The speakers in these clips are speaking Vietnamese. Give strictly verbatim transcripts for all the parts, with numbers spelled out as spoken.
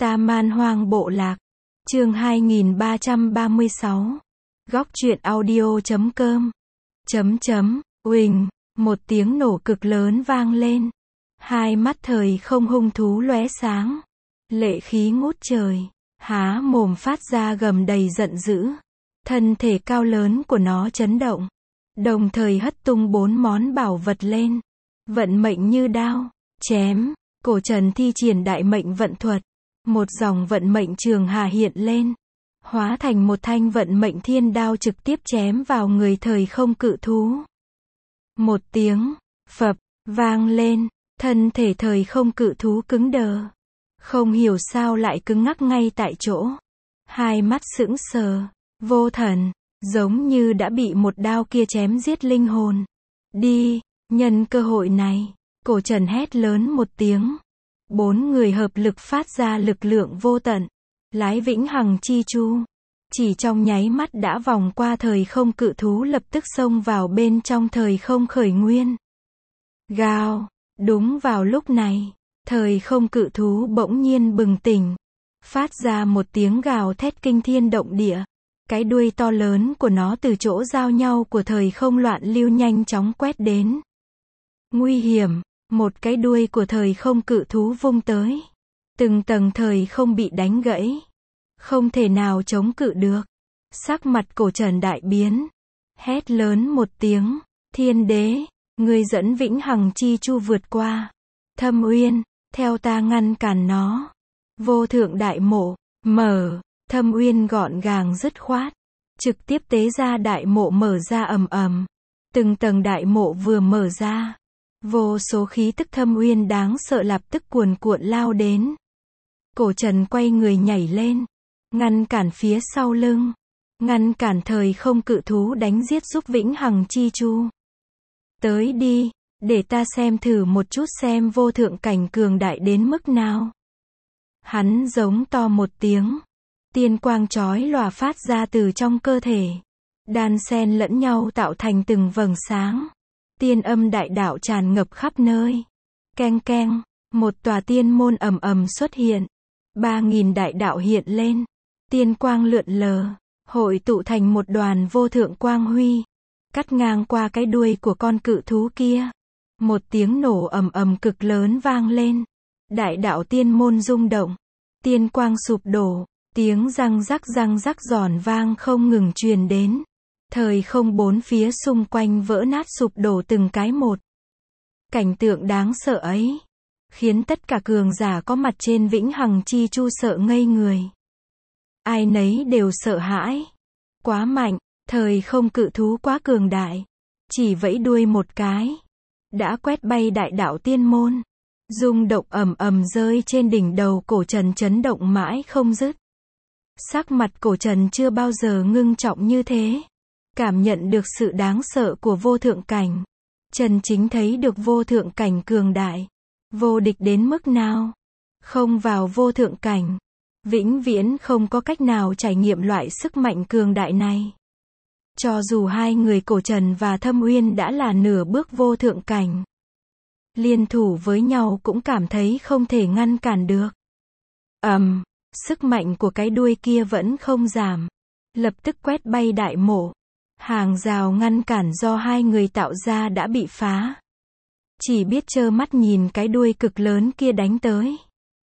Ta Man Hoang Bộ Lạc. Chương hai nghìn ba trăm ba mươi sáu. Góc truyện audio chấm com. Chấm chấm, uỳnh, một tiếng nổ cực lớn vang lên. Hai mắt thời không hung thú lóe sáng. Lệ khí ngút trời, há mồm phát ra gầm đầy giận dữ. Thân thể cao lớn của nó chấn động. Đồng thời hất tung bốn món bảo vật lên. Vận mệnh như đao, chém. Cổ Trần thi triển đại mệnh vận thuật. Một dòng vận mệnh trường hà hiện lên. Hóa thành một thanh vận mệnh thiên đao trực tiếp chém vào người thời không cự thú. Một tiếng, phập, vang lên. Thân thể thời không cự thú cứng đờ. Không hiểu sao lại cứng ngắc ngay tại chỗ. Hai mắt sững sờ, vô thần, giống như đã bị một đao kia chém giết linh hồn. Đi, nhân cơ hội này, Cổ Trần hét lớn một tiếng. Bốn người hợp lực phát ra lực lượng vô tận. Lái vĩnh hằng chi chu. Chỉ trong nháy mắt đã vòng qua thời không cự thú, lập tức xông vào bên trong thời không khởi nguyên. Gào, đúng vào lúc này, thời không cự thú bỗng nhiên bừng tỉnh. Phát ra một tiếng gào thét kinh thiên động địa. Cái đuôi to lớn của nó từ chỗ giao nhau của thời không loạn lưu nhanh chóng quét đến. Nguy hiểm, một cái đuôi của thời không cự thú vung tới. Từng tầng thời không bị đánh gãy. Không thể nào chống cự được. Sắc mặt Cổ Trần đại biến. Hét lớn một tiếng, thiên đế, ngươi dẫn vĩnh hằng chi chu vượt qua. Thâm Uyên, theo ta ngăn cản nó. Vô thượng đại mộ, mở. Thâm Uyên gọn gàng dứt khoát. Trực tiếp tế ra đại mộ mở ra ầm ầm. Từng tầng đại mộ vừa mở ra. Vô số khí tức thâm uyên đáng sợ lập tức cuồn cuộn lao đến. Cổ Trần quay người nhảy lên. Ngăn cản phía sau lưng. Ngăn cản thời không cự thú đánh giết giúp vĩnh hằng chi chu. Tới đi, để ta xem thử một chút xem vô thượng cảnh cường đại đến mức nào. Hắn giống to một tiếng. Tiên quang chói lòa phát ra từ trong cơ thể. Đan xen lẫn nhau tạo thành từng vầng sáng. Tiên âm đại đạo tràn ngập khắp nơi. Keng keng, một tòa tiên môn ầm ầm xuất hiện. Ba nghìn đại đạo hiện lên. Tiên quang lượn lờ, hội tụ thành một đoàn vô thượng quang huy. Cắt ngang qua cái đuôi của con cự thú kia. Một tiếng nổ ầm ầm cực lớn vang lên. Đại đạo tiên môn rung động. Tiên quang sụp đổ. Tiếng răng rắc răng rắc giòn vang không ngừng truyền đến. Thời không bốn phía xung quanh vỡ nát sụp đổ từng cái một. Cảnh tượng đáng sợ ấy khiến tất cả cường giả có mặt trên vĩnh hằng chi chu sợ ngây người. Ai nấy đều sợ hãi. Quá mạnh, thời không cự thú quá cường đại. Chỉ vẫy đuôi một cái, đã quét bay đại đạo tiên môn. Rung động ầm ầm rơi trên đỉnh đầu Cổ Trần chấn động mãi không dứt. Sắc mặt Cổ Trần chưa bao giờ ngưng trọng như thế. Cảm nhận được sự đáng sợ của vô thượng cảnh. Trần chính thấy được vô thượng cảnh cường đại. Vô địch đến mức nào. Không vào vô thượng cảnh. Vĩnh viễn không có cách nào trải nghiệm loại sức mạnh cường đại này. Cho dù hai người Cổ Trần và Thâm Uyên đã là nửa bước vô thượng cảnh. Liên thủ với nhau cũng cảm thấy không thể ngăn cản được. Ầm, um, sức mạnh của cái đuôi kia vẫn không giảm. Lập tức quét bay đại mộ. Hàng rào ngăn cản do hai người tạo ra đã bị phá. Chỉ biết trơ mắt nhìn cái đuôi cực lớn kia đánh tới.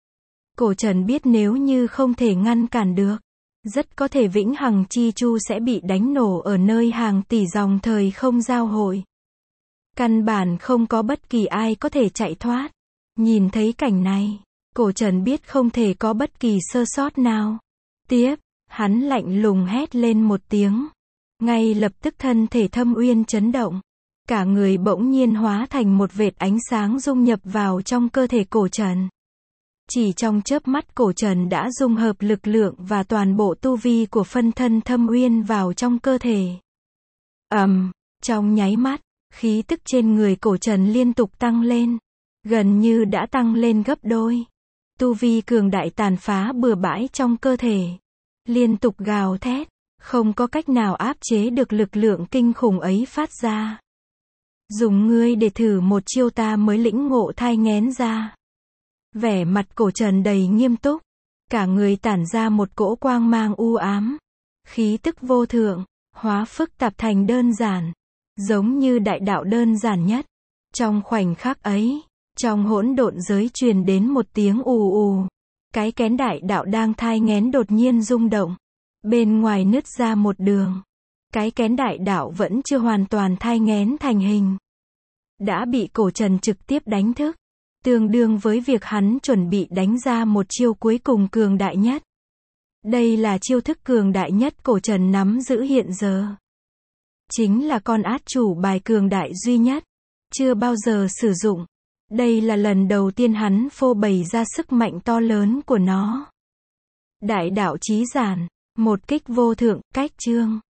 Cổ Trần biết nếu như không thể ngăn cản được, rất có thể vĩnh hằng chi chu sẽ bị đánh nổ ở nơi hàng tỷ dòng thời không giao hội. Căn bản không có bất kỳ ai có thể chạy thoát. Nhìn thấy cảnh này, Cổ Trần biết không thể có bất kỳ sơ sót nào. Tiếp, hắn lạnh lùng hét lên một tiếng. Ngay lập tức thân thể Thâm Uyên chấn động. Cả người bỗng nhiên hóa thành một vệt ánh sáng dung nhập vào trong cơ thể Cổ Trần. Chỉ trong chớp mắt Cổ Trần đã dung hợp lực lượng và toàn bộ tu vi của phân thân Thâm Uyên vào trong cơ thể. Ầm, um, trong nháy mắt, khí tức trên người Cổ Trần liên tục tăng lên. Gần như đã tăng lên gấp đôi. Tu vi cường đại tàn phá bừa bãi trong cơ thể. Liên tục gào thét. Không có cách nào áp chế được lực lượng kinh khủng ấy phát ra. Dùng ngươi để thử một chiêu ta mới lĩnh ngộ thai nghén ra. Vẻ mặt Cổ Trần đầy nghiêm túc. Cả người tản ra một cỗ quang mang u ám. Khí tức vô thượng, hóa phức tạp thành đơn giản. Giống như đại đạo đơn giản nhất. Trong khoảnh khắc ấy, trong hỗn độn giới truyền đến một tiếng ù ù. Cái kén đại đạo đang thai nghén đột nhiên rung động. Bên ngoài nứt ra một đường. Cái kén đại đạo vẫn chưa hoàn toàn thai nghén thành hình. Đã bị cổ trần trực tiếp đánh thức. Tương đương với việc hắn chuẩn bị đánh ra một chiêu cuối cùng cường đại nhất. Đây là chiêu thức cường đại nhất cổ trần nắm giữ hiện giờ. Chính là con át chủ bài cường đại duy nhất. Chưa bao giờ sử dụng. Đây là lần đầu tiên hắn phô bày ra sức mạnh to lớn của nó. Đại đạo chí giản. Một kích vô thượng, cách chương.